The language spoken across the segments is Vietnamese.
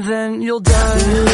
and then you'll die.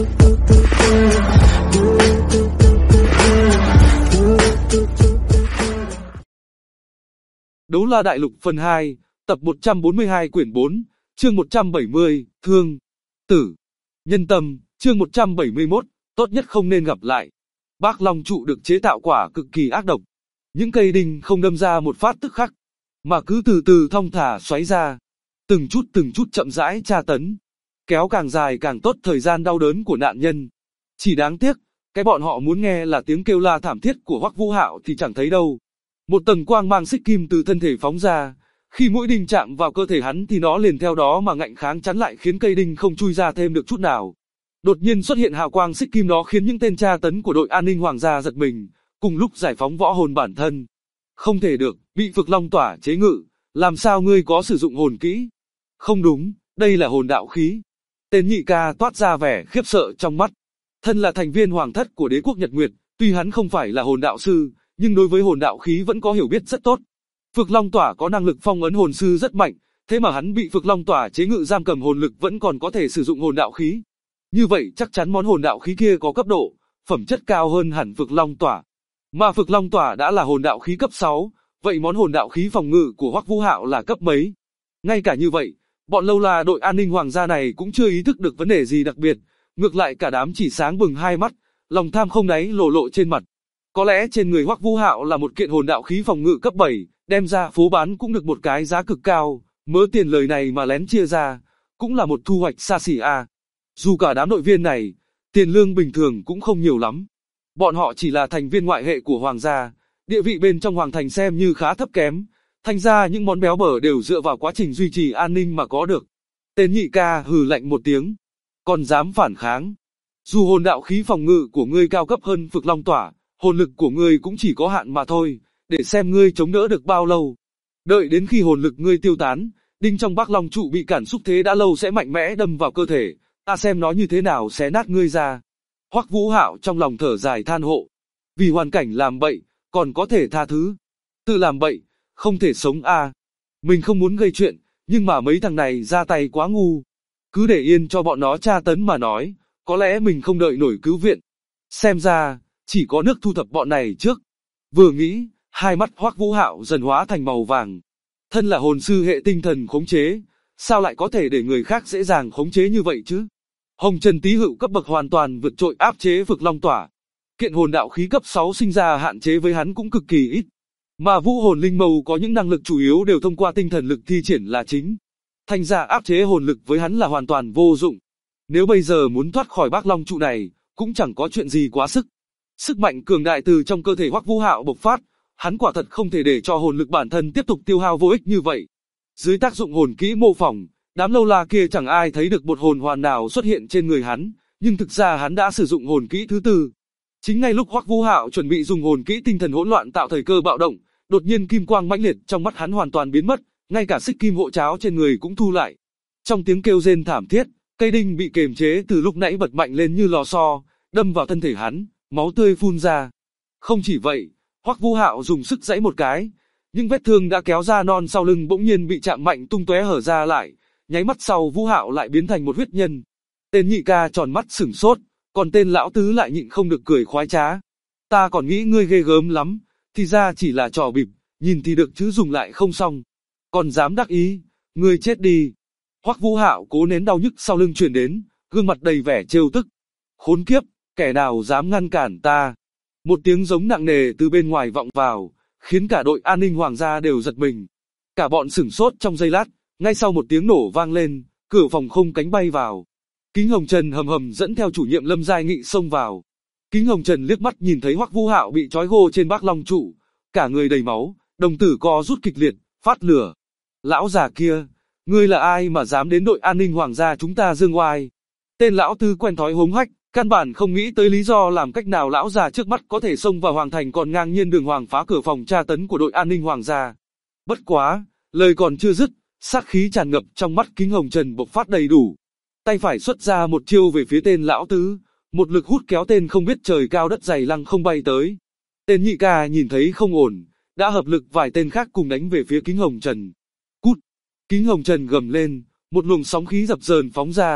Đấu La Đại Lục phần 2, tập 142 quyển 4, chương 170, Thương, Tử, Nhân Tâm, chương 171, tốt nhất không nên gặp lại. Bác Long trụ được chế tạo quả cực kỳ ác độc. Những cây đinh không đâm ra một phát tức khắc, mà cứ từ từ thong thả xoáy ra. Từng chút chậm rãi tra tấn. Kéo càng dài càng tốt thời gian đau đớn của nạn nhân. Chỉ đáng tiếc, cái bọn họ muốn nghe là tiếng kêu la thảm thiết của Hoắc Vũ Hạo thì chẳng thấy đâu. Một tầng quang mang xích kim từ thân thể phóng ra. Khi mũi đinh chạm vào cơ thể hắn thì nó liền theo đó mà ngạnh kháng chắn lại khiến cây đinh không chui ra thêm được chút nào. Đột nhiên xuất hiện hào quang xích kim đó khiến những tên tra tấn của đội an ninh hoàng gia giật mình, cùng lúc giải phóng võ hồn bản thân. Không thể được, bị Phược Long tỏa chế ngự, làm sao ngươi có sử dụng hồn kỹ? Không đúng, đây là hồn đạo khí. Tên nhị ca toát ra vẻ khiếp sợ trong mắt. Thân là thành viên hoàng thất của đế quốc Nhật Nguyệt, tuy hắn không phải là hồn đạo sư, nhưng đối với hồn đạo khí vẫn có hiểu biết rất tốt. Phược Long tỏa có năng lực phong ấn hồn sư rất mạnh, thế mà hắn bị Phược Long tỏa chế ngự giam cầm hồn lực vẫn còn có thể sử dụng hồn đạo khí. Như vậy chắc chắn món hồn đạo khí kia có cấp độ, phẩm chất cao hơn hẳn Phược Long tỏa. Mà Phược Long tỏa đã là hồn đạo khí cấp 6, vậy món hồn đạo khí phòng ngự của Hoắc Vũ Hạo là cấp mấy? Ngay cả như vậy, bọn lâu la đội an ninh hoàng gia này cũng chưa ý thức được vấn đề gì đặc biệt, ngược lại cả đám chỉ sáng bừng hai mắt, lòng tham không đáy lộ trên mặt. Có lẽ trên người Hoắc Vũ Hạo là một kiện hồn đạo khí phòng ngự cấp 7, đem ra phố bán cũng được một cái giá cực cao, mớ tiền lời này mà lén chia ra, cũng là một thu hoạch xa xỉ à. Dù cả đám đội viên này, tiền lương bình thường cũng không nhiều lắm. Bọn họ chỉ là thành viên ngoại hệ của hoàng gia, địa vị bên trong hoàng thành xem như khá thấp kém, thành ra những món béo bở đều dựa vào quá trình duy trì an ninh mà có được. Tên nhị ca hừ lạnh một tiếng, còn dám phản kháng. Dù hồn đạo khí phòng ngự của ngươi cao cấp hơn Phược Long tỏa, hồn lực của ngươi cũng chỉ có hạn mà thôi, để xem ngươi chống đỡ được bao lâu. Đợi đến khi hồn lực ngươi tiêu tán, đinh trong Bác Long trụ bị cản xúc thế đã lâu sẽ mạnh mẽ đâm vào cơ thể, ta xem nó như thế nào xé nát ngươi ra. Hoắc Vũ Hạo trong lòng thở dài than hộ, vì hoàn cảnh làm bậy, còn có thể tha thứ. Tự làm bậy, không thể sống à. Mình không muốn gây chuyện, nhưng mà mấy thằng này ra tay quá ngu. Cứ để yên cho bọn nó tra tấn mà nói, có lẽ mình không đợi nổi cứu viện. Xem ra, chỉ có nước thu thập bọn này trước. Vừa nghĩ, hai mắt Hoắc Vũ Hạo dần hóa thành màu vàng. Thân là hồn sư hệ tinh thần khống chế, sao lại có thể để người khác dễ dàng khống chế như vậy chứ? Hồng Trần Tý Hựu cấp bậc hoàn toàn vượt trội áp chế Phược Long tỏa. Kiện hồn đạo khí cấp 6 sinh ra hạn chế với hắn cũng cực kỳ ít. Mà vũ hồn linh mâu có những năng lực chủ yếu đều thông qua tinh thần lực thi triển là chính. Thành ra áp chế hồn lực với hắn là hoàn toàn vô dụng. Nếu bây giờ muốn thoát khỏi Bác Long trụ này, cũng chẳng có chuyện gì quá sức. Sức mạnh cường đại từ trong cơ thể Hoắc Vũ Hạo bộc phát, hắn quả thật không thể để cho hồn lực bản thân tiếp tục tiêu hao vô ích như vậy. Dưới tác dụng hồn kỹ mô phỏng, đám lâu la kia chẳng ai thấy được một hồn hoàn nào xuất hiện trên người hắn, nhưng thực ra hắn đã sử dụng hồn kỹ thứ tư. Chính ngay lúc Hoắc Vũ Hạo chuẩn bị dùng hồn kỹ tinh thần hỗn loạn tạo thời cơ bạo động, đột nhiên kim quang mãnh liệt trong mắt hắn hoàn toàn biến mất, ngay cả xích kim hộ cháo trên người cũng thu lại. Trong tiếng kêu rên thảm thiết, cây đinh bị kềm chế từ lúc nãy bật mạnh lên như lò xo, đâm vào thân thể hắn, máu tươi phun ra. Không chỉ vậy, Hoắc Vũ Hạo dùng sức giãy một cái, nhưng vết thương đã kéo ra non sau lưng bỗng nhiên bị chạm mạnh tung tóe hở ra lại, nháy mắt sau Vũ Hạo lại biến thành một huyết nhân. Tên nhị ca tròn mắt sửng sốt, còn tên lão tứ lại nhịn không được cười khoái trá. Ta còn nghĩ ngươi ghê gớm lắm, thì ra chỉ là trò bịp, nhìn thì được chứ dùng lại không xong. Còn dám đắc ý, ngươi chết đi. Hoắc Vũ Hạo cố nén đau nhức sau lưng truyền đến, gương mặt đầy vẻ trêu tức. Khốn kiếp, kẻ nào dám ngăn cản ta? Một tiếng giống nặng nề từ bên ngoài vọng vào, khiến cả đội an ninh hoàng gia đều giật mình. Cả bọn sửng sốt trong giây lát, ngay sau một tiếng nổ vang lên, cửa phòng không cánh bay vào. Kính Hồng Trần hầm hầm dẫn theo chủ nhiệm Lâm Giai Nghị xông vào. Kính Hồng Trần liếc mắt nhìn thấy Hoắc Vũ Hạo bị trói gô trên Bác Long trụ, cả người đầy máu, đồng tử co rút kịch liệt, phát lửa. Lão già kia, ngươi là ai mà dám đến đội an ninh hoàng gia chúng ta dương oai? Tên lão tư quen thói hống hách, căn bản không nghĩ tới lý do làm cách nào lão già trước mắt có thể xông vào hoàng thành còn ngang nhiên đường hoàng phá cửa phòng tra tấn của đội an ninh hoàng gia. Bất quá, lời còn chưa dứt, sát khí tràn ngập trong mắt Kính Hồng Trần bộc phát đầy đủ. Tay phải xuất ra một chiêu về phía tên lão tứ, một lực hút kéo tên không biết trời cao đất dày lăng không bay tới. Tên nhị ca nhìn thấy không ổn, đã hợp lực vài tên khác cùng đánh về phía Kính Hồng Trần. Cút! Kính Hồng Trần gầm lên, một luồng sóng khí dập dờn phóng ra,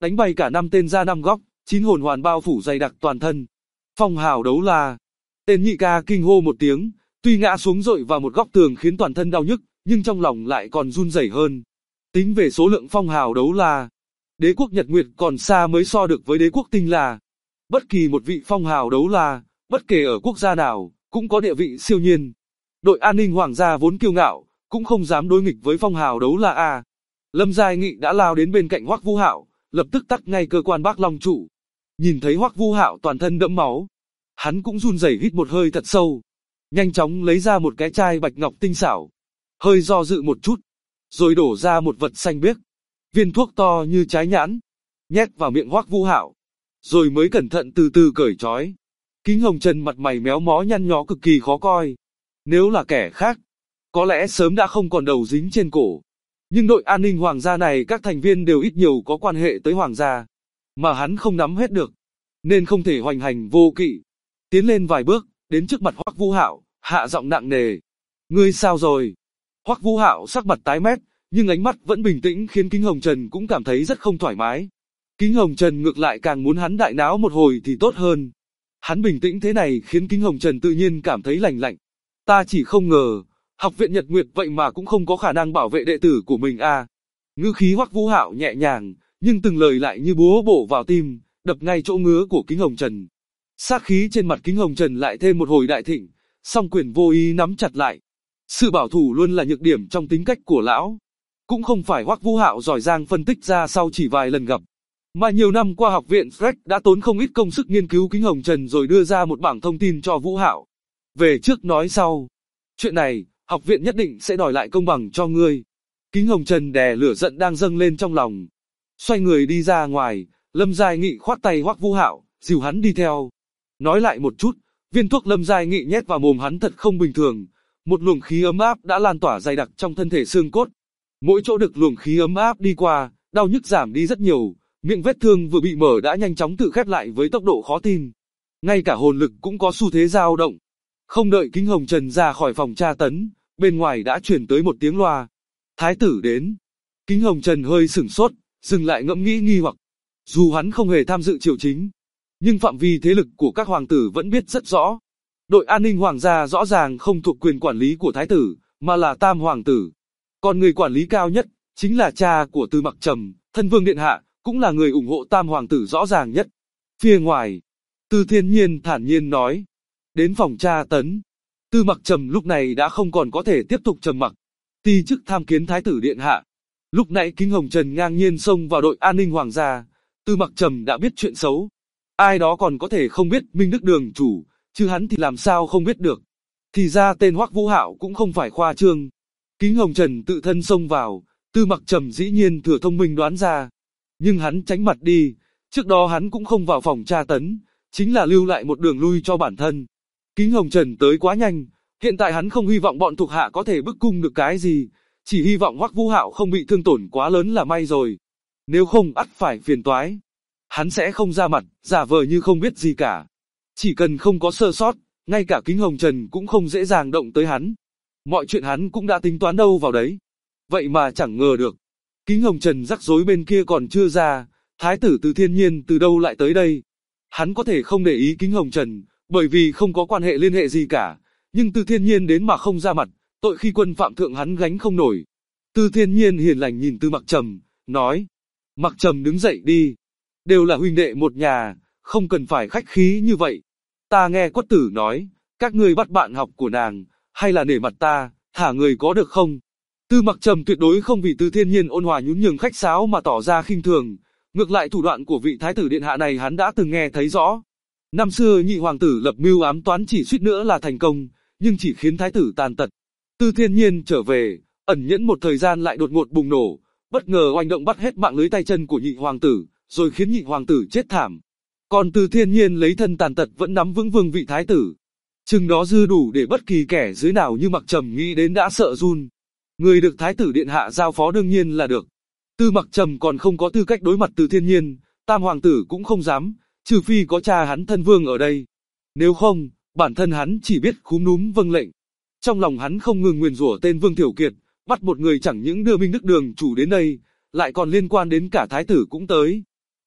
đánh bay cả 5 tên ra 5 góc, 9 hồn hoàn bao phủ dày đặc toàn thân. Phong hào đấu la. Tên nhị ca kinh hô một tiếng, tuy ngã xuống dội vào một góc tường khiến toàn thân đau nhức, nhưng trong lòng lại còn run rẩy hơn. Tính về số lượng phong hào đấu la, đế quốc Nhật Nguyệt còn xa mới so được với đế quốc Tinh La. Bất kỳ một vị phong hào đấu la, bất kể ở quốc gia nào, cũng có địa vị siêu nhiên. Đội an ninh hoàng gia vốn kiêu ngạo, cũng không dám đối nghịch với phong hào đấu la a. Lâm Giai Nghị đã lao đến bên cạnh Hoắc Vũ Hạo, lập tức tắt ngay cơ quan Bác Long trụ. Nhìn thấy Hoắc Vũ Hạo toàn thân đẫm máu, hắn cũng run rẩy hít một hơi thật sâu, nhanh chóng lấy ra một cái chai bạch ngọc tinh xảo, hơi do dự một chút, rồi đổ ra một vật xanh biếc, viên thuốc to như trái nhãn, nhét vào miệng Hoắc Vũ Hạo, rồi mới cẩn thận từ từ cởi trói. Kính Hồng Trần mặt mày méo mó nhăn nhó cực kỳ khó coi. Nếu là kẻ khác, có lẽ sớm đã không còn đầu dính trên cổ. Nhưng đội an ninh hoàng gia này các thành viên đều ít nhiều có quan hệ tới hoàng gia, mà hắn không nắm hết được, nên không thể hoành hành vô kỵ. Tiến lên vài bước, đến trước mặt Hoắc Vũ Hạo, hạ giọng nặng nề. Ngươi sao rồi? Hoắc Vũ Hạo sắc mặt tái mét, nhưng ánh mắt vẫn bình tĩnh khiến Kính Hồng Trần cũng cảm thấy rất không thoải mái. Kính Hồng Trần ngược lại càng muốn hắn đại náo một hồi thì tốt hơn. Hắn bình tĩnh thế này khiến Kính Hồng Trần tự nhiên cảm thấy lành lạnh. Ta chỉ không ngờ, học viện Nhật Nguyệt vậy mà cũng không có khả năng bảo vệ đệ tử của mình a. Ngữ khí Hoắc Vũ Hạo nhẹ nhàng, nhưng từng lời lại như búa bổ vào tim, đập ngay chỗ ngứa của Kính Hồng Trần. Sát khí trên mặt Kính Hồng Trần lại thêm một hồi đại thịnh, song quyền vô ý nắm chặt lại. Sự bảo thủ luôn là nhược điểm trong tính cách của lão. Cũng không phải Hoắc Vũ Hạo giỏi giang phân tích ra sau chỉ vài lần gặp, mà nhiều năm qua học viện Freck đã tốn không ít công sức nghiên cứu Kính Hồng Trần rồi đưa ra một bảng thông tin cho Vũ Hạo. Về trước nói sau. Chuyện này, học viện nhất định sẽ đòi lại công bằng cho ngươi. Kính Hồng Trần đè lửa giận đang dâng lên trong lòng. Xoay người đi ra ngoài, Lâm Giai Nghị khoát tay Hoắc Vũ Hạo, dìu hắn đi theo. Nói lại một chút, viên thuốc Lâm Giai Nghị nhét vào mồm hắn thật không bình thường. Một luồng khí ấm áp đã lan tỏa dày đặc trong thân thể xương cốt. Mỗi chỗ được luồng khí ấm áp đi qua, đau nhức giảm đi rất nhiều. Miệng vết thương vừa bị mở đã nhanh chóng tự khép lại với tốc độ khó tin. Ngay cả hồn lực cũng có xu thế dao động. Không đợi Kính Hồng Trần ra khỏi phòng tra tấn, bên ngoài đã truyền tới một tiếng loa. Thái tử đến. Kính Hồng Trần hơi sửng sốt, dừng lại ngẫm nghĩ nghi hoặc. Dù hắn không hề tham dự triều chính, nhưng phạm vi thế lực của các hoàng tử vẫn biết rất rõ. Đội an ninh hoàng gia rõ ràng không thuộc quyền quản lý của thái tử, mà là tam hoàng tử. Còn người quản lý cao nhất, chính là cha của Tư Mặc Trầm, thân vương điện hạ, cũng là người ủng hộ tam hoàng tử rõ ràng nhất. Phía ngoài, Tư Thiên Nhiên thản nhiên nói. Đến phòng tra tấn, Tư Mặc Trầm lúc này đã không còn có thể tiếp tục trầm mặc. Ti chức tham kiến thái tử điện hạ. Lúc nãy Kính Hồng Trần ngang nhiên xông vào đội an ninh hoàng gia, Tư Mặc Trầm đã biết chuyện xấu. Ai đó còn có thể không biết Minh Đức đường chủ, chứ hắn thì làm sao không biết được. Thì ra tên Hoắc Vũ Hạo cũng không phải khoa trương. Kính Hồng Trần tự thân xông vào, Tư Mặc Trầm dĩ nhiên thừa thông minh đoán ra. Nhưng hắn tránh mặt đi, trước đó hắn cũng không vào phòng tra tấn, chính là lưu lại một đường lui cho bản thân. Kính Hồng Trần tới quá nhanh, hiện tại hắn không hy vọng bọn thuộc hạ có thể bức cung được cái gì, chỉ hy vọng Hoắc Vũ Hạo không bị thương tổn quá lớn là may rồi. Nếu không ắt phải phiền toái. Hắn sẽ không ra mặt, giả vờ như không biết gì cả. Chỉ cần không có sơ sót, ngay cả Kính Hồng Trần cũng không dễ dàng động tới hắn. Mọi chuyện hắn cũng đã tính toán đâu vào đấy. Vậy mà chẳng ngờ được. Kính Hồng Trần rắc rối bên kia còn chưa ra, thái tử Từ Thiên Nhiên từ đâu lại tới đây. Hắn có thể không để ý Kính Hồng Trần, bởi vì không có quan hệ liên hệ gì cả. Nhưng Từ Thiên Nhiên đến mà không ra mặt, tội khi quân phạm thượng hắn gánh không nổi. Từ Thiên Nhiên hiền lành nhìn Tư Mặc Trầm, nói. Mặc Trầm đứng dậy đi. Đều là huynh đệ một nhà, không cần phải khách khí như vậy. Ta nghe Quất Tử nói, các ngươi bắt bạn học của nàng, hay là nể mặt ta, thả người có được không? Tư Mặc Trầm tuyệt đối không vì Từ Thiên Nhiên ôn hòa nhún nhường khách sáo mà tỏ ra khinh thường. Ngược lại thủ đoạn của vị thái tử điện hạ này hắn đã từng nghe thấy rõ. Năm xưa nhị hoàng tử lập mưu ám toán chỉ suýt nữa là thành công, nhưng chỉ khiến thái tử tàn tật. Từ Thiên Nhiên trở về, ẩn nhẫn một thời gian lại đột ngột bùng nổ, bất ngờ oanh động bắt hết mạng lưới tay chân của nhị hoàng tử, rồi khiến nhị hoàng tử chết thảm. Còn Từ Thiên Nhiên lấy thân tàn tật vẫn nắm vững vương vị thái tử. Chừng đó dư đủ để bất kỳ kẻ dưới nào như Mặc Trầm nghĩ đến đã sợ run. Người được thái tử điện hạ giao phó đương nhiên là được. Tư Mặc Trầm còn không có tư cách đối mặt Từ Thiên Nhiên, tam hoàng tử cũng không dám, trừ phi có cha hắn thân vương ở đây. Nếu không, bản thân hắn chỉ biết cúm núm vâng lệnh. Trong lòng hắn không ngừng nguyền rủa tên Vương Thiểu Kiệt, bắt một người chẳng những đưa Minh Đức đường chủ đến đây, lại còn liên quan đến cả thái tử cũng tới.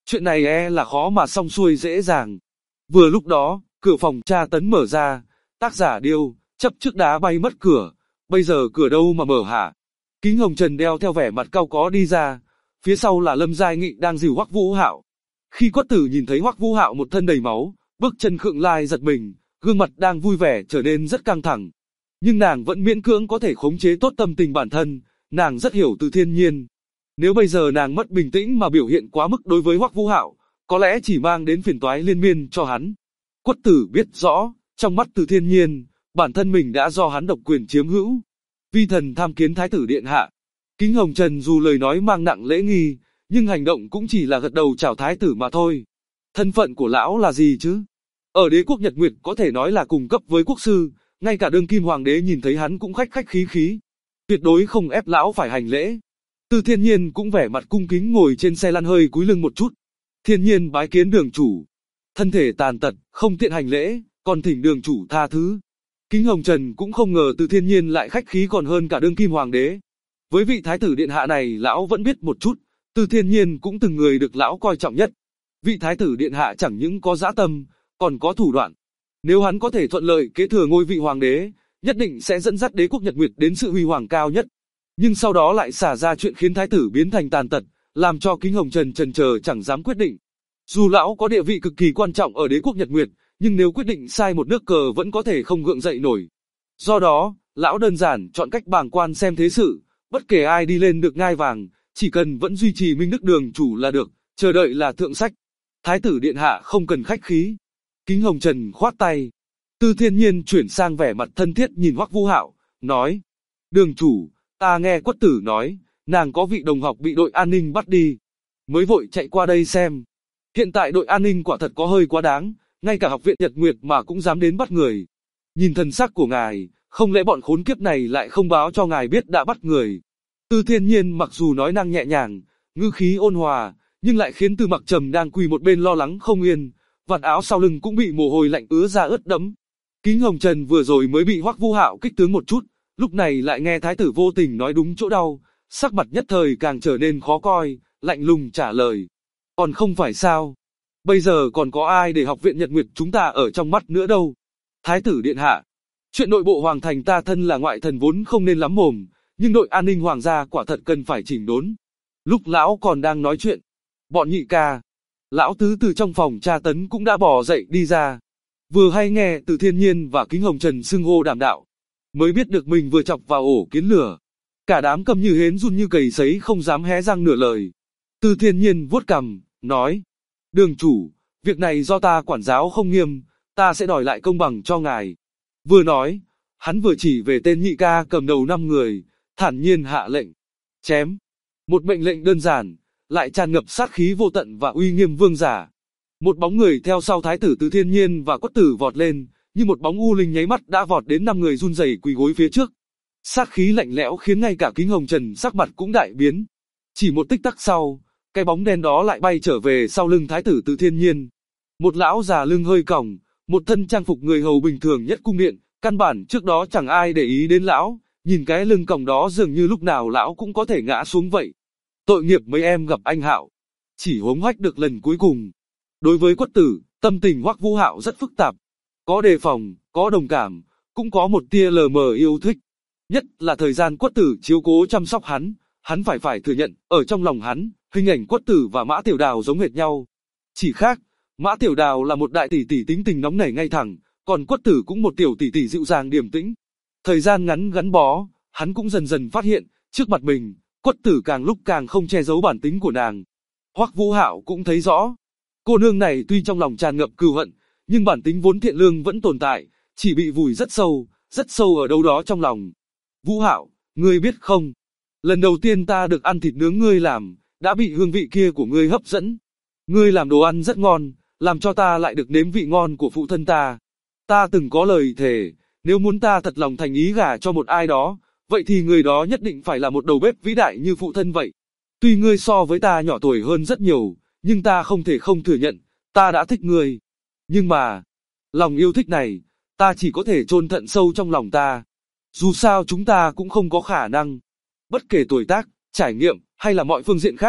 Chuyện này là khó mà xong xuôi dễ dàng. Vừa lúc đó, cửa phòng tra tấn mở ra, tác giả Điêu, chấp trước đá bay mất cửa, bây giờ cửa đâu mà mở hả? Kính hồng trần đeo theo vẻ mặt cau có đi ra, phía sau là Lâm Giai Nghị đang dìu Hoắc Vũ Hạo. Khi Quất Tử nhìn thấy Hoắc Vũ Hạo một thân đầy máu, bước chân khựng lại giật mình, gương mặt đang vui vẻ trở nên rất căng thẳng. Nhưng nàng vẫn miễn cưỡng có thể khống chế tốt tâm tình bản thân, nàng rất hiểu Từ Thiên Nhiên. Nếu bây giờ nàng mất bình tĩnh mà biểu hiện quá mức đối với Hoắc Vũ Hạo, có lẽ chỉ mang đến phiền toái liên miên cho hắn. Quất Tử biết rõ, trong mắt Từ Thiên Nhiên, bản thân mình đã do hắn độc quyền chiếm hữu. Vi thần tham kiến Thái tử điện hạ. Kính hồng trần dù lời nói mang nặng lễ nghi, nhưng hành động cũng chỉ là gật đầu chào Thái tử mà thôi. Thân phận của lão là gì chứ? Ở đế quốc Nhật Nguyệt có thể nói là cùng cấp với quốc sư, ngay cả đương kim hoàng đế nhìn thấy hắn cũng khách khách khí khí. Tuyệt đối không ép lão phải hành lễ. Từ Thiên Nhiên cũng vẻ mặt cung kính ngồi trên xe lăn hơi cúi lưng một chút. Thiên Nhiên bái kiến đường chủ. Thân thể tàn tật, không tiện hành lễ, còn thỉnh đường chủ tha thứ. Kính hồng trần cũng không ngờ Từ Thiên Nhiên lại khách khí còn hơn cả đương kim hoàng đế. Với vị thái tử điện hạ này lão vẫn biết một chút, Từ Thiên Nhiên cũng từng người được lão coi trọng nhất. Vị thái tử điện hạ chẳng những có dã tâm, còn có thủ đoạn. Nếu hắn có thể thuận lợi kế thừa ngôi vị hoàng đế, nhất định sẽ dẫn dắt đế quốc Nhật Nguyệt đến sự huy hoàng cao nhất. Nhưng sau đó lại xả ra chuyện khiến thái tử biến thành tàn tật, làm cho Kính hồng trần chần chờ chẳng dám quyết định. Dù lão có địa vị cực kỳ quan trọng ở đế quốc Nhật Nguyệt, nhưng nếu quyết định sai một nước cờ vẫn có thể không gượng dậy nổi. Do đó, lão đơn giản chọn cách bàng quan xem thế sự, bất kể ai đi lên được ngai vàng, chỉ cần vẫn duy trì Minh Đức đường chủ là được, chờ đợi là thượng sách. Thái tử điện hạ không cần khách khí. Kính hồng trần khoát tay. Từ Thiên Nhiên chuyển sang vẻ mặt thân thiết nhìn Hoắc Vũ Hạo, nói: Đường chủ, ta nghe Quất Tử nói, nàng có vị đồng học bị đội an ninh bắt đi, mới vội chạy qua đây xem. Hiện tại đội an ninh quả thật có hơi quá đáng, ngay cả học viện Nhật Nguyệt mà cũng dám đến bắt người. Nhìn thần sắc của ngài, không lẽ bọn khốn kiếp này lại không báo cho ngài biết đã bắt người? Từ Thiên Nhiên mặc dù nói năng nhẹ nhàng, ngữ khí ôn hòa, nhưng lại khiến Từ Mặc Trầm đang quỳ một bên lo lắng không yên, vạt áo sau lưng cũng bị mồ hôi lạnh ứa ra ướt đẫm. Kính hồng trần vừa rồi mới bị Hoắc Vũ Hạo kích tướng một chút, lúc này lại nghe thái tử vô tình nói đúng chỗ đau, sắc mặt nhất thời càng trở nên khó coi, lạnh lùng trả lời: còn không phải sao? Bây giờ còn có ai để học viện Nhật Nguyệt chúng ta ở trong mắt nữa đâu? Thái tử điện hạ, chuyện nội bộ hoàng thành ta thân là ngoại thần vốn không nên lắm mồm, nhưng đội an ninh hoàng gia quả thật cần phải chỉnh đốn. Lúc lão còn đang nói chuyện, bọn nhị ca, lão tứ từ trong phòng tra tấn cũng đã bò dậy đi ra. Vừa hay nghe Từ Thiên Nhiên và Kính hồng trần xưng hô đàm đạo, mới biết được mình vừa chọc vào ổ kiến lửa. Cả đám câm như hến run như cầy sấy không dám hé răng nửa lời. Từ Thiên Nhiên vuốt cằm, nói: Đường chủ, việc này do ta quản giáo không nghiêm, ta sẽ đòi lại công bằng cho ngài. Vừa nói, hắn vừa chỉ về tên nhị ca cầm đầu 5 người, thản nhiên hạ lệnh: chém. Một mệnh lệnh đơn giản, lại tràn ngập sát khí vô tận và uy nghiêm vương giả. Một bóng người theo sau thái tử Từ Thiên Nhiên và Quất Tử vọt lên, như một bóng u linh nháy mắt đã vọt đến 5 người run rẩy quỳ gối phía trước. Sát khí lạnh lẽo khiến ngay cả Kính hồng trần sắc mặt cũng đại biến. Chỉ một tích tắc sau, cái bóng đen đó lại bay trở về sau lưng thái tử Từ Thiên Nhiên. Một lão già lưng hơi còng, một thân trang phục người hầu bình thường nhất cung điện, căn bản trước đó chẳng ai để ý đến lão, nhìn cái lưng còng đó dường như lúc nào lão cũng có thể ngã xuống vậy. Tội nghiệp mấy em gặp anh Hạo, chỉ hống hách được lần cuối cùng. Đối với Quất Tử, tâm tình Hoắc Vũ Hạo rất phức tạp, có đề phòng, có đồng cảm, cũng có một tia lờ mờ yêu thích. Nhất là thời gian Quất Tử chiếu cố chăm sóc hắn phải thừa nhận, ở trong lòng hắn, hình ảnh Quất Tử và Mã Tiểu Đào giống hệt nhau. Chỉ khác, Mã Tiểu Đào là một đại tỷ tỷ tính tình nóng nảy ngay thẳng, còn Quất Tử cũng một tiểu tỷ tỷ dịu dàng điềm tĩnh. Thời gian ngắn gắn bó, hắn cũng dần dần phát hiện, trước mặt mình, Quất Tử càng lúc càng không che giấu bản tính của nàng. Hoắc Vũ Hạo cũng thấy rõ, cô nương này tuy trong lòng tràn ngập cừu hận, nhưng bản tính vốn thiện lương vẫn tồn tại, chỉ bị vùi rất sâu ở đâu đó trong lòng. Vũ Hạo, ngươi biết không, lần đầu tiên ta được ăn thịt nướng ngươi làm, đã bị hương vị kia của ngươi hấp dẫn. Ngươi làm đồ ăn rất ngon, làm cho ta lại được nếm vị ngon của phụ thân ta. Ta từng có lời thề, nếu muốn ta thật lòng thành ý gả cho một ai đó, vậy thì người đó nhất định phải là một đầu bếp vĩ đại như phụ thân vậy. Tuy ngươi so với ta nhỏ tuổi hơn rất nhiều, nhưng ta không thể không thừa nhận, ta đã thích ngươi. Nhưng mà, lòng yêu thích này, ta chỉ có thể chôn thận sâu trong lòng ta. Dù sao chúng ta cũng không có khả năng. Bất kể tuổi tác, trải nghiệm, hay là mọi phương diện khác,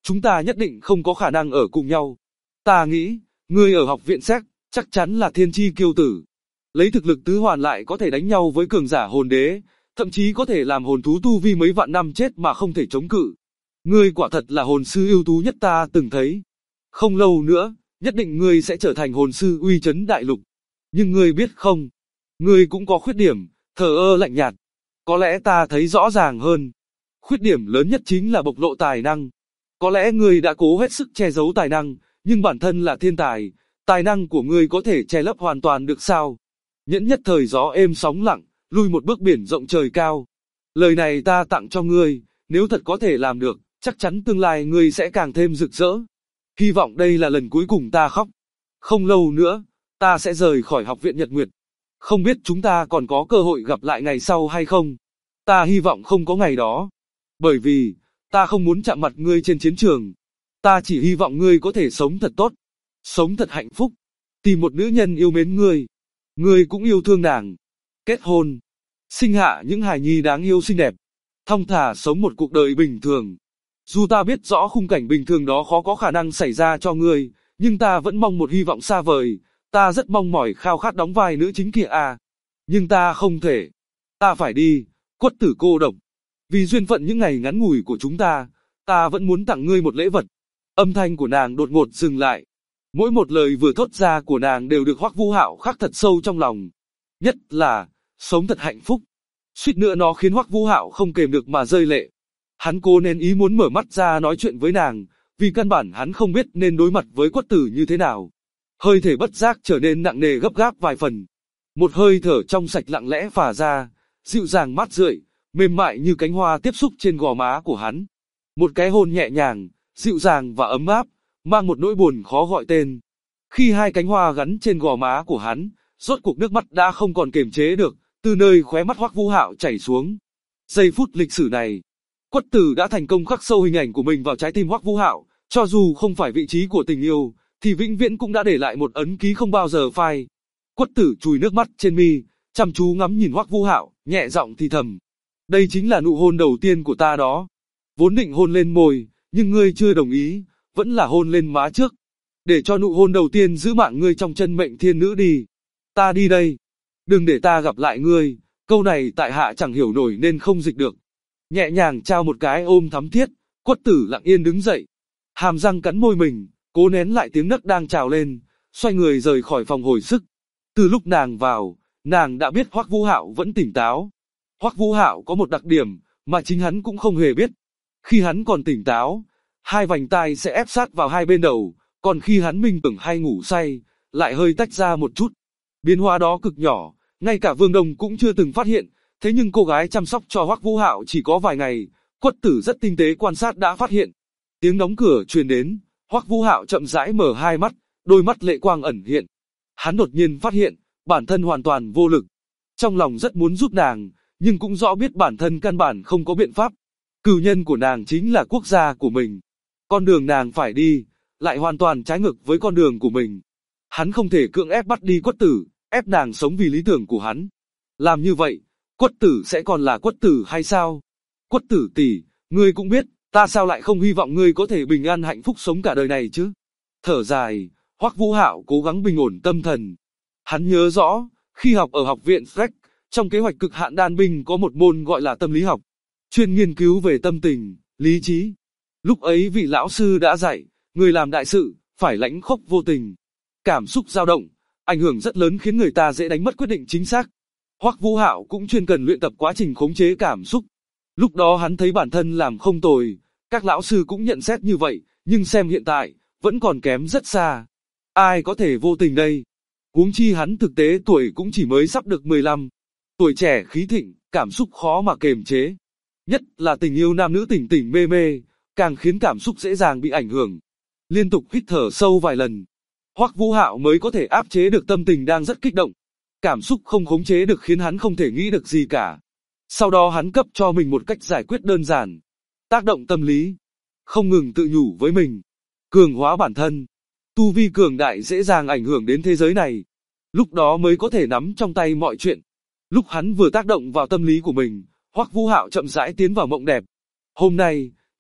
chúng ta nhất định không có khả năng ở cùng nhau. Ta nghĩ, ngươi ở học viện Séc, chắc chắn là thiên chi kiêu tử. Lấy thực lực tứ hoàn lại có thể đánh nhau với cường giả hồn đế, thậm chí có thể làm hồn thú tu vi mấy vạn năm chết mà không thể chống cự. Ngươi quả thật là hồn sư ưu tú nhất ta từng thấy. Không lâu nữa, nhất định ngươi sẽ trở thành hồn sư uy chấn đại lục. Nhưng ngươi biết không, ngươi cũng có khuyết điểm, thờ ơ lạnh nhạt. Có lẽ ta thấy rõ ràng hơn. Khuyết điểm lớn nhất chính là bộc lộ tài năng. Có lẽ ngươi đã cố hết sức che giấu tài năng, nhưng bản thân là thiên tài, tài năng của ngươi có thể che lấp hoàn toàn được sao? Nhẫn nhất thời gió êm sóng lặng, lui một bước biển rộng trời cao. Lời này ta tặng cho ngươi, nếu thật có thể làm được, chắc chắn tương lai ngươi sẽ càng thêm rực rỡ. Hy vọng đây là lần cuối cùng ta khóc. Không lâu nữa, ta sẽ rời khỏi học viện Nhật Nguyệt. Không biết chúng ta còn có cơ hội gặp lại ngày sau hay không? Ta hy vọng không có ngày đó. Bởi vì, ta không muốn chạm mặt ngươi trên chiến trường. Ta chỉ hy vọng ngươi có thể sống thật tốt, sống thật hạnh phúc, tìm một nữ nhân yêu mến ngươi. Ngươi cũng yêu thương nàng. Kết hôn, sinh hạ những hài nhi đáng yêu xinh đẹp, thong thả sống một cuộc đời bình thường. Dù ta biết rõ khung cảnh bình thường đó khó có khả năng xảy ra cho ngươi, nhưng ta vẫn mong một hy vọng xa vời. Ta rất mong mỏi khao khát đóng vai nữ chính kia à. Nhưng ta không thể. Ta phải đi, Quất Tử cô độc. Vì duyên phận những ngày ngắn ngủi của chúng ta vẫn muốn tặng ngươi một lễ vật. Âm thanh của nàng đột ngột dừng lại. Mỗi một lời vừa thốt ra của nàng đều được Hoắc Vũ Hạo khắc thật sâu trong lòng. Nhất là, sống thật hạnh phúc. Suýt nữa nó khiến Hoắc Vũ Hạo không kềm được mà rơi lệ. Hắn cố nén ý muốn mở mắt ra nói chuyện với nàng, vì căn bản hắn không biết nên đối mặt với Quất Tử như thế nào. Hơi thể bất giác trở nên nặng nề gấp gáp vài phần. Một hơi thở trong sạch lặng lẽ phả ra, dịu dàng mát rượi, mềm mại như cánh hoa tiếp xúc trên gò má của hắn. Một cái hôn nhẹ nhàng, dịu dàng và ấm áp, mang một nỗi buồn khó gọi tên. Khi hai cánh hoa gắn trên gò má của hắn, rốt cuộc nước mắt đã không còn kiềm chế được, từ nơi khóe mắt Hoắc Vũ Hạo chảy xuống. Giây phút lịch sử này, Quất Tử đã thành công khắc sâu hình ảnh của mình vào trái tim Hoắc Vũ Hạo, cho dù không phải vị trí của tình yêu, thì vĩnh viễn cũng đã để lại một ấn ký không bao giờ phai. Quất Tử chùi nước mắt trên mi, chăm chú ngắm nhìn Hoắc Vũ Hạo, nhẹ giọng thì thầm: "Đây chính là nụ hôn đầu tiên của ta đó. Vốn định hôn lên môi, nhưng ngươi chưa đồng ý, vẫn là hôn lên má trước. Để cho nụ hôn đầu tiên giữ mạng ngươi trong chân mệnh thiên nữ đi. Ta đi đây. Đừng để ta gặp lại ngươi." Câu này tại hạ chẳng hiểu nổi nên không dịch được. Nhẹ nhàng trao một cái ôm thắm thiết, Quất Tử lặng yên đứng dậy. Hàm răng cắn môi mình, cố nén lại tiếng nấc đang trào lên, xoay người rời khỏi phòng hồi sức. Từ lúc nàng vào, nàng đã biết Hoắc Vũ Hạo vẫn tỉnh táo. Hoắc Vũ Hạo có một đặc điểm mà chính hắn cũng không hề biết. Khi hắn còn tỉnh táo, hai vành tai sẽ ép sát vào hai bên đầu, còn khi hắn minh tưởng hay ngủ say, lại hơi tách ra một chút. Biến hóa đó cực nhỏ, ngay cả Vương Đông cũng chưa từng phát hiện, thế nhưng cô gái chăm sóc cho Hoắc Vũ Hạo chỉ có vài ngày, Quất Tử rất tinh tế quan sát đã phát hiện. Tiếng đóng cửa truyền đến, Hoắc Vũ Hạo chậm rãi mở hai mắt, đôi mắt lệ quang ẩn hiện. Hắn đột nhiên phát hiện, bản thân hoàn toàn vô lực. Trong lòng rất muốn giúp nàng, nhưng cũng rõ biết bản thân căn bản không có biện pháp. Cửu nhân của nàng chính là quốc gia của mình. Con đường nàng phải đi, lại hoàn toàn trái ngược với con đường của mình. Hắn không thể cưỡng ép bắt đi Quất Tử, ép nàng sống vì lý tưởng của hắn. Làm như vậy, Quất Tử sẽ còn là Quất Tử hay sao? Quất Tử tỷ, ngươi cũng biết, ta sao lại không hy vọng ngươi có thể bình an hạnh phúc sống cả đời này chứ? Thở dài, Hoắc Vũ Hạo cố gắng bình ổn tâm thần. Hắn nhớ rõ, khi học ở học viện Freck, trong kế hoạch cực hạn đan binh có một môn gọi là tâm lý học, chuyên nghiên cứu về tâm tình, lý trí. Lúc ấy vị lão sư đã dạy, người làm đại sự, phải lãnh khốc vô tình. Cảm xúc dao động, ảnh hưởng rất lớn khiến người ta dễ đánh mất quyết định chính xác. Hoắc Vũ Hạo cũng chuyên cần luyện tập quá trình khống chế cảm xúc. Lúc đó hắn thấy bản thân làm không tồi, các lão sư cũng nhận xét như vậy, nhưng xem hiện tại, vẫn còn kém rất xa. Ai có thể vô tình đây? Huống chi hắn thực tế tuổi cũng chỉ mới sắp được 15. Tuổi trẻ khí thịnh, cảm xúc khó mà kềm chế. Nhất là tình yêu nam nữ tỉnh tỉnh mê mê, càng khiến cảm xúc dễ dàng bị ảnh hưởng. Liên tục hít thở sâu vài lần, Hoắc Vũ Hạo mới có thể áp chế được tâm tình đang rất kích động. Cảm xúc không khống chế được khiến hắn không thể nghĩ được gì cả. Sau đó hắn cấp cho mình một cách giải quyết đơn giản. Tác động tâm lý. Không ngừng tự nhủ với mình. Cường hóa bản thân. Tu vi cường đại dễ dàng ảnh hưởng đến thế giới này. Lúc đó mới có thể nắm trong tay mọi chuyện. Lúc hắn vừa tác động vào tâm lý của mình, Hoắc Vũ Hạo chậm rãi tiến vào mộng đẹp. Hôm nay,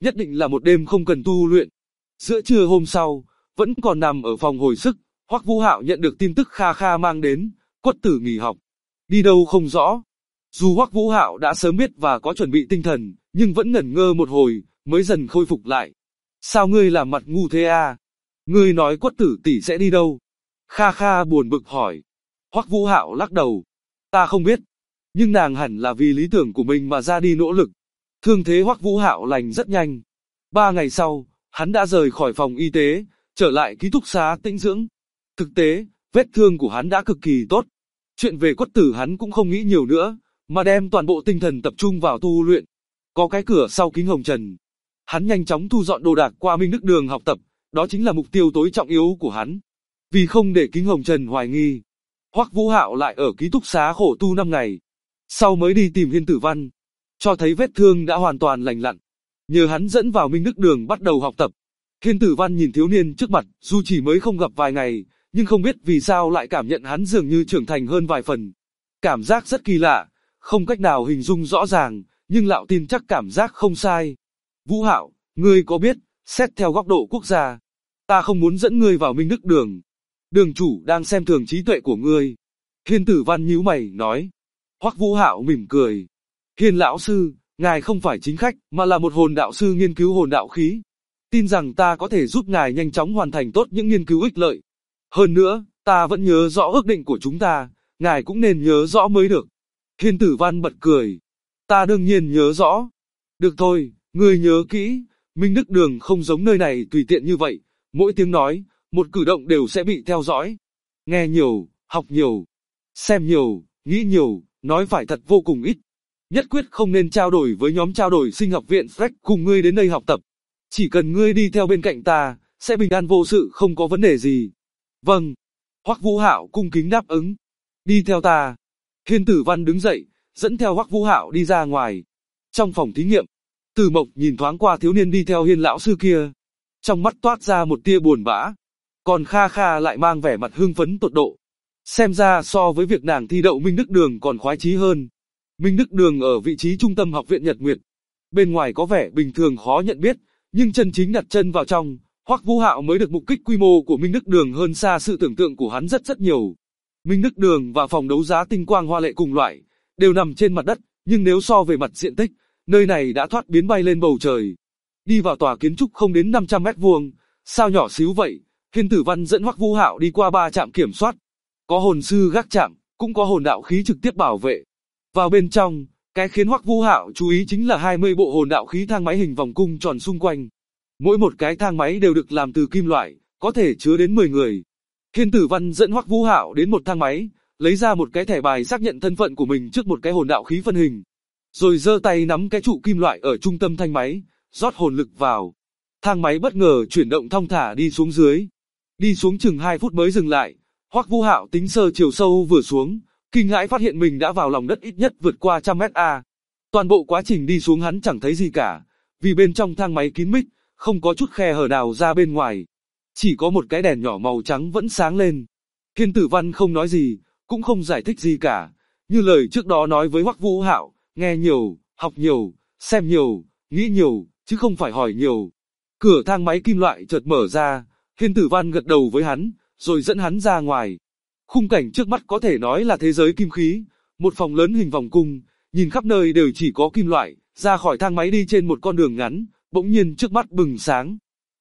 nhất định là một đêm không cần tu luyện. Giữa trưa hôm sau, vẫn còn nằm ở phòng hồi sức, Hoắc Vũ Hạo nhận được tin tức Kha Kha mang đến, Quất Tử nghỉ học, đi đâu không rõ. Dù Hoắc Vũ Hạo đã sớm biết và có chuẩn bị tinh thần, nhưng vẫn ngẩn ngơ một hồi, mới dần khôi phục lại. Sao ngươi làm mặt ngu thế à? Ngươi nói Quất Tử tỷ sẽ đi đâu? Kha Kha buồn bực hỏi. Hoắc Vũ Hạo lắc đầu. Ta không biết, nhưng nàng hẳn là vì lý tưởng của mình mà ra đi nỗ lực. Thương thế Hoắc Vũ Hạo lành rất nhanh. 3 ngày sau, hắn đã rời khỏi phòng y tế, trở lại ký túc xá tĩnh dưỡng. Thực tế, vết thương của hắn đã cực kỳ tốt. Chuyện về Quất Tử hắn cũng không nghĩ nhiều nữa, mà đem toàn bộ tinh thần tập trung vào tu luyện. Có cái cửa sau kính hồng trần. Hắn nhanh chóng thu dọn đồ đạc qua Minh Đức Đường học tập, đó chính là mục tiêu tối trọng yếu của hắn. Vì không để kính hồng trần hoài nghi, Hoắc Vũ Hạo lại ở ký túc xá khổ tu 5 ngày. Sau mới đi tìm Hiên Tử Văn, cho thấy vết thương đã hoàn toàn lành lặn. Nhờ hắn dẫn vào Minh Đức Đường bắt đầu học tập. Hiên Tử Văn nhìn thiếu niên trước mặt, dù chỉ mới không gặp vài ngày, nhưng không biết vì sao lại cảm nhận hắn dường như trưởng thành hơn vài phần. Cảm giác rất kỳ lạ, không cách nào hình dung rõ ràng, nhưng Lão tin chắc cảm giác không sai. Vũ Hạo, ngươi có biết, xét theo góc độ quốc gia, ta không muốn dẫn ngươi vào Minh Đức Đường. Đường chủ đang xem thường trí tuệ của ngươi. Hiên Tử Văn nhíu mày, nói. Hoắc Vũ Hạo mỉm cười. Hiên lão sư, ngài không phải chính khách, mà là một hồn đạo sư nghiên cứu hồn đạo khí. Tin rằng ta có thể giúp ngài nhanh chóng hoàn thành tốt những nghiên cứu ích lợi. Hơn nữa, ta vẫn nhớ rõ ước định của chúng ta, ngài cũng nên nhớ rõ mới được. Hiên Tử Văn bật cười. Ta đương nhiên nhớ rõ. Được thôi, ngươi nhớ kỹ, Minh Đức Đường không giống nơi này tùy tiện như vậy, mỗi tiếng nói, một cử động đều sẽ bị theo dõi. Nghe nhiều, học nhiều, xem nhiều, nghĩ nhiều, nói phải thật vô cùng ít. Nhất quyết không nên trao đổi với nhóm trao đổi sinh học viện Freck cùng ngươi đến đây học tập. Chỉ cần ngươi đi theo bên cạnh ta, sẽ bình an vô sự không có vấn đề gì. Vâng. Hoắc Vũ Hạo cung kính đáp ứng. Đi theo ta. Hiên Tử Văn đứng dậy, dẫn theo Hoắc Vũ Hạo đi ra ngoài. Trong phòng thí nghiệm, Từ Mộc nhìn thoáng qua thiếu niên đi theo Hiên lão sư kia. Trong mắt toát ra một tia buồn bã. Còn Kha Kha lại mang vẻ mặt hưng phấn tột độ. Xem ra so với việc nàng thi đậu Minh Đức Đường còn khoái chí hơn. Minh Đức Đường ở vị trí trung tâm học viện Nhật Nguyệt. Bên ngoài có vẻ bình thường khó nhận biết, nhưng chân chính đặt chân vào trong, Hoắc Vũ Hạo mới được mục kích quy mô của Minh Đức Đường hơn xa sự tưởng tượng của hắn rất nhiều. Minh Đức Đường và phòng đấu giá tinh quang hoa lệ cùng loại, đều nằm trên mặt đất, nhưng nếu so về mặt diện tích, nơi này đã thoát biến bay lên bầu trời. Đi vào tòa kiến trúc không đến 500 mét vuông, sao nhỏ xíu vậy? Hiên Tử Văn dẫn Hoắc Vũ Hạo đi qua 3 trạm kiểm soát. Có hồn sư gác trạm, cũng có hồn đạo khí trực tiếp bảo vệ. Vào bên trong, cái khiến Hoắc Vũ Hạo chú ý chính là 20 bộ hồn đạo khí thang máy hình vòng cung tròn xung quanh. Mỗi một cái thang máy đều được làm từ kim loại, có thể chứa đến 10 người. Hiên Tử Văn dẫn Hoắc Vũ Hạo đến một thang máy, lấy ra một cái thẻ bài xác nhận thân phận của mình trước một cái hồn đạo khí phân hình. Rồi giơ tay nắm cái trụ kim loại ở trung tâm thang máy, rót hồn lực vào. Thang máy bất ngờ chuyển động thong thả đi xuống dưới. Đi xuống chừng 2 phút mới dừng lại. Hoắc Vũ Hạo tính sơ chiều sâu vừa xuống, kinh hãi phát hiện mình đã vào lòng đất ít nhất vượt qua 100 mét a. Toàn bộ quá trình đi xuống hắn chẳng thấy gì cả, vì bên trong thang máy kín mít, không có chút khe hở nào ra bên ngoài. Chỉ có một cái đèn nhỏ màu trắng vẫn sáng lên. Hiên Tử Văn không nói gì, cũng không giải thích gì cả, như lời trước đó nói với Hoắc Vũ Hạo, nghe nhiều, học nhiều, xem nhiều, nghĩ nhiều, chứ không phải hỏi nhiều. Cửa thang máy kim loại chợt mở ra, Hiên Tử Văn gật đầu với hắn, rồi dẫn hắn ra ngoài. Khung cảnh trước mắt có thể nói là thế giới kim khí, một phòng lớn hình vòng cung, nhìn khắp nơi đều chỉ có kim loại, ra khỏi thang máy đi trên một con đường ngắn, bỗng nhiên trước mắt bừng sáng.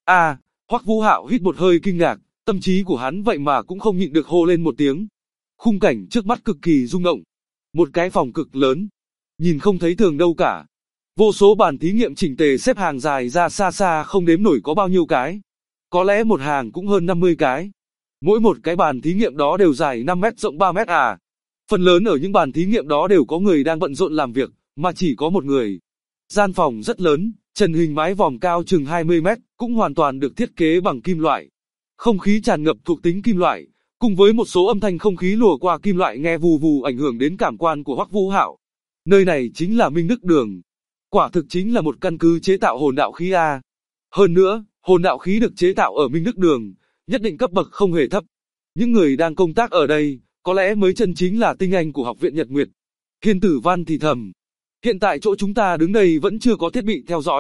Hoắc Vũ Hạo hít một hơi kinh ngạc, tâm trí của hắn vậy mà cũng không nhịn được hô lên một tiếng. Khung cảnh trước mắt cực kỳ rung động. Một cái phòng cực lớn, nhìn không thấy thường đâu cả. Vô số bàn thí nghiệm chỉnh tề xếp hàng dài ra xa xa không đếm nổi có bao nhiêu cái. Có lẽ một hàng cũng hơn 50 cái. Mỗi một cái bàn thí nghiệm đó đều dài 5 mét rộng 3 mét à. Phần lớn ở những bàn thí nghiệm đó đều có người đang bận rộn làm việc, mà chỉ có một người. Gian phòng rất lớn, trần hình mái vòm cao chừng 20 mét, cũng hoàn toàn được thiết kế bằng kim loại. Không khí tràn ngập thuộc tính kim loại, cùng với một số âm thanh không khí lùa qua kim loại nghe vù vù ảnh hưởng đến cảm quan của Hoắc Vũ Hạo. Nơi này chính là Minh Đức Đường. Quả thực chính là một căn cứ chế tạo hồn đạo khí A. Hơn nữa, hồn đạo khí được chế tạo ở Minh Đức Đường, nhất định cấp bậc không hề thấp. Những người đang công tác ở đây, có lẽ mới chân chính là tinh anh của học viện Nhật Nguyệt. Hiên Tử Văn thì thầm. Hiện tại chỗ chúng ta đứng đây vẫn chưa có thiết bị theo dõi,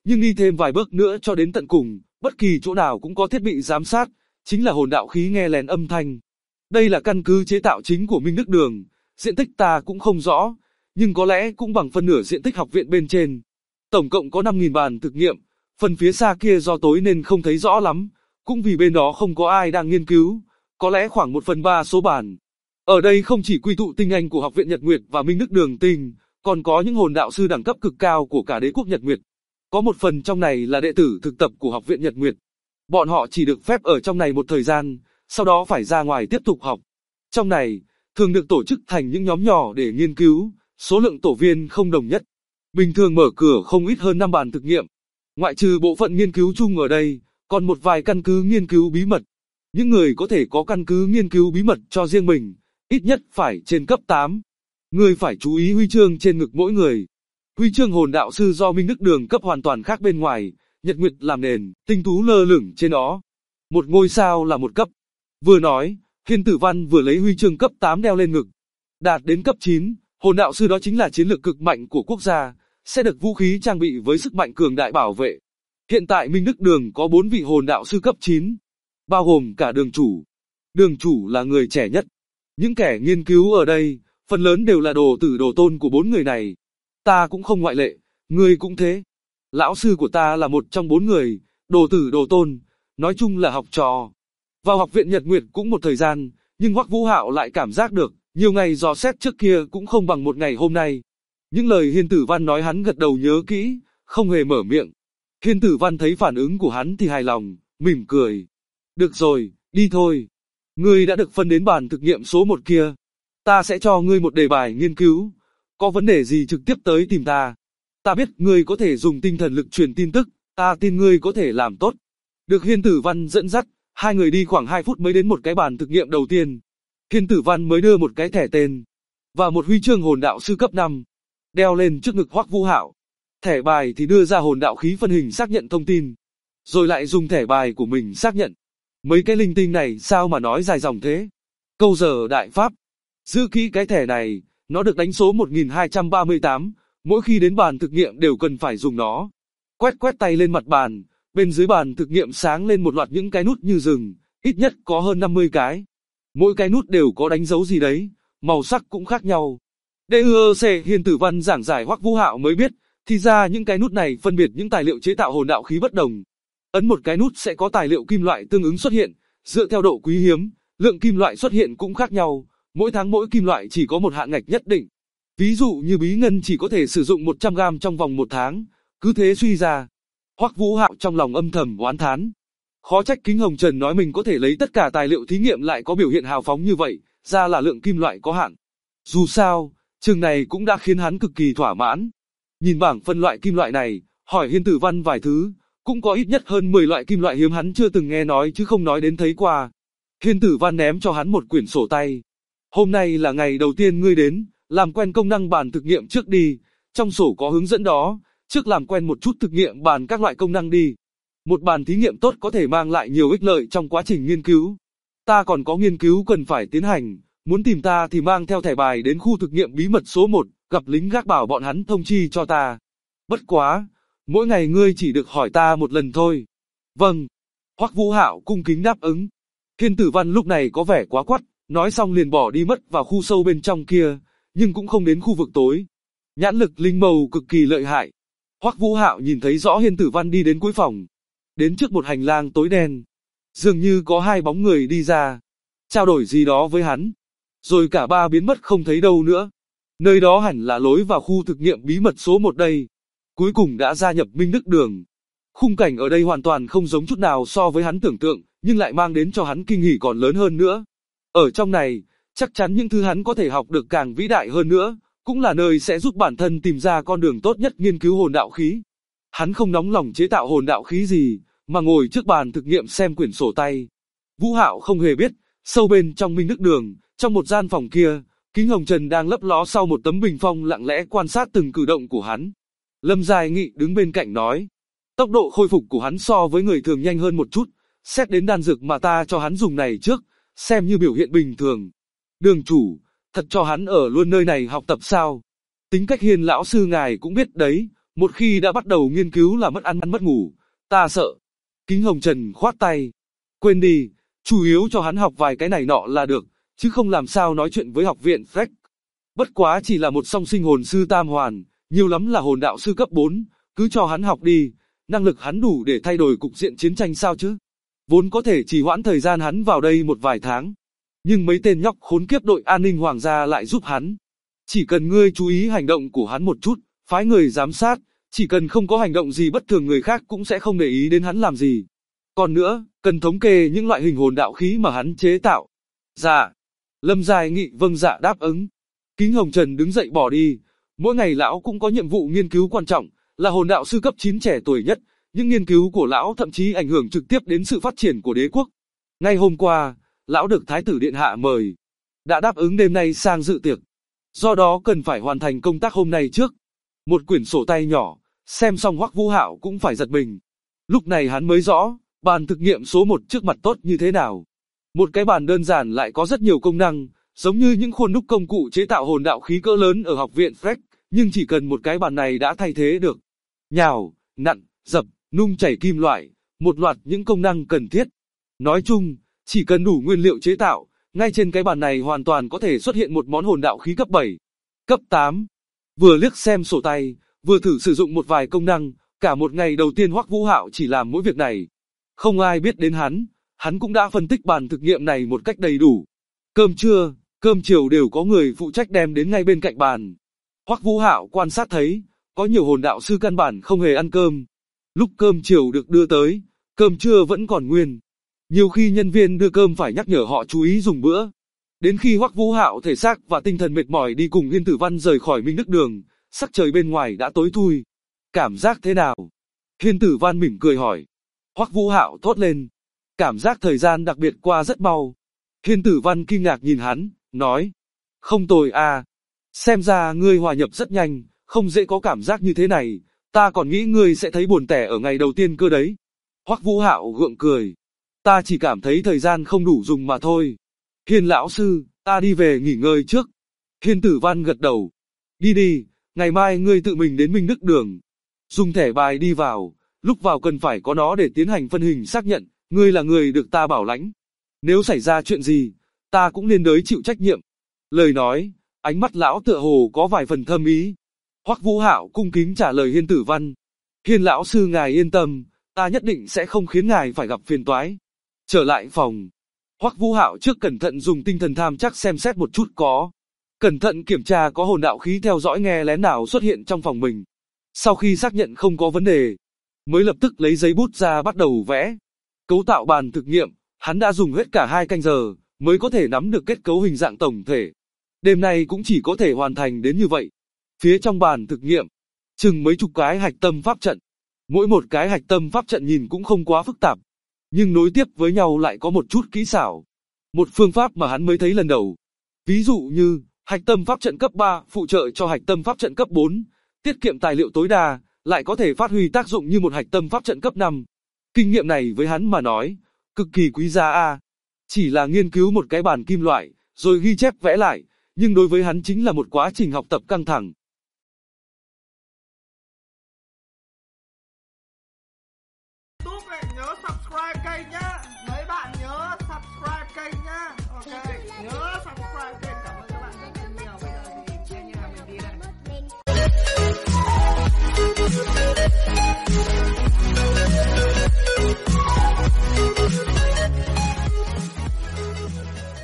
nhưng đi thêm vài bước nữa cho đến tận cùng, bất kỳ chỗ nào cũng có thiết bị giám sát, chính là hồn đạo khí nghe lén âm thanh. Đây là căn cứ chế tạo chính của Minh Đức Đường, diện tích ta cũng không rõ, nhưng có lẽ cũng bằng phân nửa diện tích học viện bên trên. Tổng cộng có 5.000 bàn thực nghiệm, phần phía xa kia do tối nên không thấy rõ lắm, cũng vì bên đó không có ai đang nghiên cứu, có lẽ khoảng 1/3 số bàn. Ở đây không chỉ quy tụ tinh anh của Học viện Nhật Nguyệt và Minh Đức Đường Tinh, còn có những hồn đạo sư đẳng cấp cực cao của cả đế quốc Nhật Nguyệt. Có một phần trong này là đệ tử thực tập của Học viện Nhật Nguyệt. Bọn họ chỉ được phép ở trong này một thời gian, sau đó phải ra ngoài tiếp tục học. Trong này, thường được tổ chức thành những nhóm nhỏ để nghiên cứu, số lượng tổ viên không đồng nhất. Bình thường mở cửa không ít hơn 5 bàn thực nghiệm. Ngoại trừ bộ phận nghiên cứu chung ở đây, còn một vài căn cứ nghiên cứu bí mật. Những người có thể có căn cứ nghiên cứu bí mật cho riêng mình, ít nhất phải trên cấp 8. Người phải chú ý huy chương trên ngực mỗi người. Huy chương hồn đạo sư do Minh Đức Đường cấp hoàn toàn khác bên ngoài, Nhật Nguyệt làm nền, tinh tú lơ lửng trên đó. Một ngôi sao là một cấp. Vừa nói, Hiên Tử Văn vừa lấy huy chương cấp 8 đeo lên ngực. Đạt đến cấp 9, hồn đạo sư đó chính là chiến lược cực mạnh của quốc gia, sẽ được vũ khí trang bị với sức mạnh cường đại bảo vệ. Hiện tại Minh Đức Đường có 4 vị hồn đạo sư cấp 9, bao gồm cả đường chủ. Đường chủ là người trẻ nhất. Những kẻ nghiên cứu ở đây, phần lớn đều là đồ tử đồ tôn của 4 người này. Ta cũng không ngoại lệ, ngươi cũng thế. Lão sư của ta là một trong 4 người, đồ tử đồ tôn, nói chung là học trò. Vào học viện Nhật Nguyệt cũng một thời gian, nhưng Hoắc Vũ Hạo lại cảm giác được, nhiều ngày dò xét trước kia cũng không bằng một ngày hôm nay. Những lời Hiên Tử Văn nói hắn gật đầu nhớ kỹ, không hề mở miệng. Hiên Tử Văn thấy phản ứng của hắn thì hài lòng, mỉm cười. Được rồi, đi thôi. Ngươi đã được phân đến bàn thực nghiệm số 1 kia. Ta sẽ cho ngươi một đề bài nghiên cứu. Có vấn đề gì trực tiếp tới tìm ta. Ta biết ngươi có thể dùng tinh thần lực truyền tin tức, ta tin ngươi có thể làm tốt. Được Hiên Tử Văn dẫn dắt, hai người đi khoảng 2 phút mới đến một cái bàn thực nghiệm đầu tiên. Hiên Tử Văn mới đưa một cái thẻ tên và một huy chương hồn đạo sư cấp 5, đeo lên trước ngực Hoắc Vũ Hạo. Thẻ bài thì đưa ra hồn đạo khí phân hình xác nhận thông tin, rồi lại dùng thẻ bài của mình xác nhận. Mấy cái linh tinh này sao mà nói dài dòng thế? Câu giờ đại pháp. Giữ kỹ cái thẻ này, nó được đánh số 1238, mỗi khi đến bàn thực nghiệm đều cần phải dùng nó. Quét tay lên mặt bàn, bên dưới bàn thực nghiệm sáng lên một loạt những cái nút như rừng, ít nhất có hơn 50 cái. Mỗi cái nút đều có đánh dấu gì đấy, màu sắc cũng khác nhau. DUEC Hiên Tử Văn giảng giải Hoắc Vũ Hạo mới biết, thì ra những cái nút này phân biệt những tài liệu chế tạo hồn đạo khí bất đồng. Ấn một cái nút sẽ có tài liệu kim loại tương ứng xuất hiện, dựa theo độ quý hiếm, lượng kim loại xuất hiện cũng khác nhau, mỗi tháng mỗi kim loại chỉ có một hạn ngạch nhất định. Ví dụ như bí ngân chỉ có thể sử dụng 100 gram trong vòng 1 tháng, cứ thế suy ra. Hoắc Vũ Hạo trong lòng âm thầm oán thán. Khó trách Kính Hồng Trần nói mình có thể lấy tất cả tài liệu thí nghiệm lại có biểu hiện hào phóng như vậy, ra là lượng kim loại có hạn. Dù sao, trường này cũng đã khiến hắn cực kỳ thỏa mãn. Nhìn bảng phân loại kim loại này, hỏi Hiên Tử Văn vài thứ, cũng có ít nhất hơn 10 loại kim loại hiếm hắn chưa từng nghe nói chứ không nói đến thấy qua. Hiên Tử Văn ném cho hắn một quyển sổ tay. Hôm nay là ngày đầu tiên ngươi đến, làm quen công năng bàn thực nghiệm trước đi, trong sổ có hướng dẫn đó, trước làm quen một chút thực nghiệm bàn các loại công năng đi. Một bàn thí nghiệm tốt có thể mang lại nhiều ích lợi trong quá trình nghiên cứu. Ta còn có nghiên cứu cần phải tiến hành, muốn tìm ta thì mang theo thẻ bài đến khu thực nghiệm bí mật số 1, gặp lính gác bảo bọn hắn thông chi cho ta. Bất quá, mỗi ngày ngươi chỉ được hỏi ta một lần thôi. Vâng. Hoắc Vũ Hạo cung kính đáp ứng. Hiên Tử Văn lúc này có vẻ quá quắt, nói xong liền bỏ đi mất vào khu sâu bên trong kia, nhưng cũng không đến khu vực tối. Nhãn lực linh mâu cực kỳ lợi hại. Hoắc Vũ Hạo nhìn thấy rõ Hiên Tử Văn đi đến cuối phòng, đến trước một hành lang tối đen. Dường như có 2 bóng người đi ra, trao đổi gì đó với hắn, rồi cả ba biến mất không thấy đâu nữa. Nơi đó hẳn là lối vào khu thực nghiệm bí mật số 1 đây. Cuối cùng đã gia nhập Minh Đức Đường. Khung cảnh ở đây hoàn toàn không giống chút nào so với hắn tưởng tượng, nhưng lại mang đến cho hắn kinh hỉ còn lớn hơn nữa. Ở trong này, chắc chắn những thứ hắn có thể học được càng vĩ đại hơn nữa, cũng là nơi sẽ giúp bản thân tìm ra con đường tốt nhất nghiên cứu hồn đạo khí. Hắn không nóng lòng chế tạo hồn đạo khí gì, mà ngồi trước bàn thực nghiệm xem quyển sổ tay. Vũ Hạo không hề biết, sâu bên trong Minh Đức Đường, trong một gian phòng kia, Kính Hồng Trần đang lấp ló sau một tấm bình phong lặng lẽ quan sát từng cử động của hắn. Lâm Giai Nghị đứng bên cạnh nói, tốc độ khôi phục của hắn so với người thường nhanh hơn một chút, xét đến đan dược mà ta cho hắn dùng này trước, xem như biểu hiện bình thường. Đường chủ, thật cho hắn ở luôn nơi này học tập sao? Tính cách Hiên lão sư ngài cũng biết đấy, Một khi đã bắt đầu nghiên cứu là mất ăn mất ngủ, ta sợ. Kính Hồng Trần khoát tay. Quên đi, chủ yếu cho hắn học vài cái này nọ là được, chứ không làm sao nói chuyện với học viện Freck. Bất quá chỉ là một song sinh hồn sư tam hoàn, nhiều lắm là hồn đạo sư cấp 4, cứ cho hắn học đi, năng lực hắn đủ để thay đổi cục diện chiến tranh sao chứ. Vốn có thể trì hoãn thời gian hắn vào đây một vài tháng. Nhưng mấy tên nhóc khốn kiếp đội an ninh hoàng gia lại giúp hắn. Chỉ cần ngươi chú ý hành động của hắn một chút, phái người giám sát, chỉ cần không có hành động gì bất thường người khác cũng sẽ không để ý đến hắn làm gì. Còn nữa, cần thống kê những loại hình hồn đạo khí mà hắn chế tạo. Dạ. Lâm Giai Nghị vâng dạ đáp ứng. Kính Hồng Trần đứng dậy bỏ đi. Mỗi ngày lão cũng có nhiệm vụ nghiên cứu quan trọng, là hồn đạo sư cấp 9 trẻ tuổi nhất. Những nghiên cứu của lão thậm chí ảnh hưởng trực tiếp đến sự phát triển của đế quốc. Ngay hôm qua, lão được Thái tử Điện Hạ mời. Đã đáp ứng đêm nay sang dự tiệc. Do đó cần phải hoàn thành công tác hôm nay trước. Một quyển sổ tay nhỏ, xem xong Hoắc Vũ Hạo cũng phải giật mình. Lúc này hắn mới rõ, bàn thực nghiệm số 1 trước mặt tốt như thế nào. Một cái bàn đơn giản lại có rất nhiều công năng, giống như những khuôn đúc công cụ chế tạo hồn đạo khí cỡ lớn ở học viện Freck, nhưng chỉ cần một cái bàn này đã thay thế được. Nhào, nặn, dập, nung chảy kim loại, một loạt những công năng cần thiết. Nói chung, chỉ cần đủ nguyên liệu chế tạo, ngay trên cái bàn này hoàn toàn có thể xuất hiện một món hồn đạo khí cấp 7, cấp 8. Vừa liếc xem sổ tay, vừa thử sử dụng một vài công năng, cả một ngày đầu tiên Hoắc Vũ Hạo chỉ làm mỗi việc này. Không ai biết đến hắn cũng đã phân tích bàn thực nghiệm này một cách đầy đủ. Cơm trưa, cơm chiều đều có người phụ trách đem đến ngay bên cạnh bàn. Hoắc Vũ Hạo quan sát thấy, có nhiều hồn đạo sư căn bản không hề ăn cơm. Lúc cơm chiều được đưa tới, cơm trưa vẫn còn nguyên. Nhiều khi nhân viên đưa cơm phải nhắc nhở họ chú ý dùng bữa. Đến khi Hoắc Vũ Hạo thể xác và tinh thần mệt mỏi đi cùng Hiên Tử Văn rời khỏi Minh Đức Đường, sắc trời bên ngoài đã tối thui. Cảm giác thế nào? Hiên Tử Văn mỉm cười hỏi. Hoắc Vũ Hạo thốt lên. Cảm giác thời gian đặc biệt qua rất mau. Hiên Tử Văn kinh ngạc nhìn hắn, nói. Không tồi à. Xem ra ngươi hòa nhập rất nhanh, không dễ có cảm giác như thế này. Ta còn nghĩ ngươi sẽ thấy buồn tẻ ở ngày đầu tiên cơ đấy. Hoắc Vũ Hạo gượng cười. Ta chỉ cảm thấy thời gian không đủ dùng mà thôi. Hiên lão sư, ta đi về nghỉ ngơi trước. Hiên Tử Văn gật đầu. Đi đi, ngày mai ngươi tự mình đến Minh Đức Đường. Dùng thẻ bài đi vào, lúc vào cần phải có nó để tiến hành phân hình xác nhận, ngươi là người được ta bảo lãnh. Nếu xảy ra chuyện gì, ta cũng liên đới chịu trách nhiệm. Lời nói, ánh mắt lão tựa hồ có vài phần thâm ý. Hoắc Vũ Hạo cung kính trả lời Hiên Tử Văn. Hiên lão sư ngài yên tâm, ta nhất định sẽ không khiến ngài phải gặp phiền toái. Trở lại phòng. Hoắc Vũ Hạo trước cẩn thận dùng tinh thần tham chắc xem xét một chút có. Cẩn thận kiểm tra có hồn đạo khí theo dõi nghe lén nào xuất hiện trong phòng mình. Sau khi xác nhận không có vấn đề, mới lập tức lấy giấy bút ra bắt đầu vẽ. Cấu tạo bàn thực nghiệm, hắn đã dùng hết cả 2 canh giờ, mới có thể nắm được kết cấu hình dạng tổng thể. Đêm nay cũng chỉ có thể hoàn thành đến như vậy. Phía trong bàn thực nghiệm, chừng mấy chục cái hạch tâm pháp trận. Mỗi một cái hạch tâm pháp trận nhìn cũng không quá phức tạp, nhưng nối tiếp với nhau lại có một chút kỹ xảo. Một phương pháp mà hắn mới thấy lần đầu. Ví dụ như, hạch tâm pháp trận cấp 3 phụ trợ cho hạch tâm pháp trận cấp 4, tiết kiệm tài liệu tối đa, lại có thể phát huy tác dụng như một hạch tâm pháp trận cấp 5. Kinh nghiệm này với hắn mà nói, cực kỳ quý giá a. Chỉ là nghiên cứu một cái bàn kim loại, rồi ghi chép vẽ lại, nhưng đối với hắn chính là một quá trình học tập căng thẳng.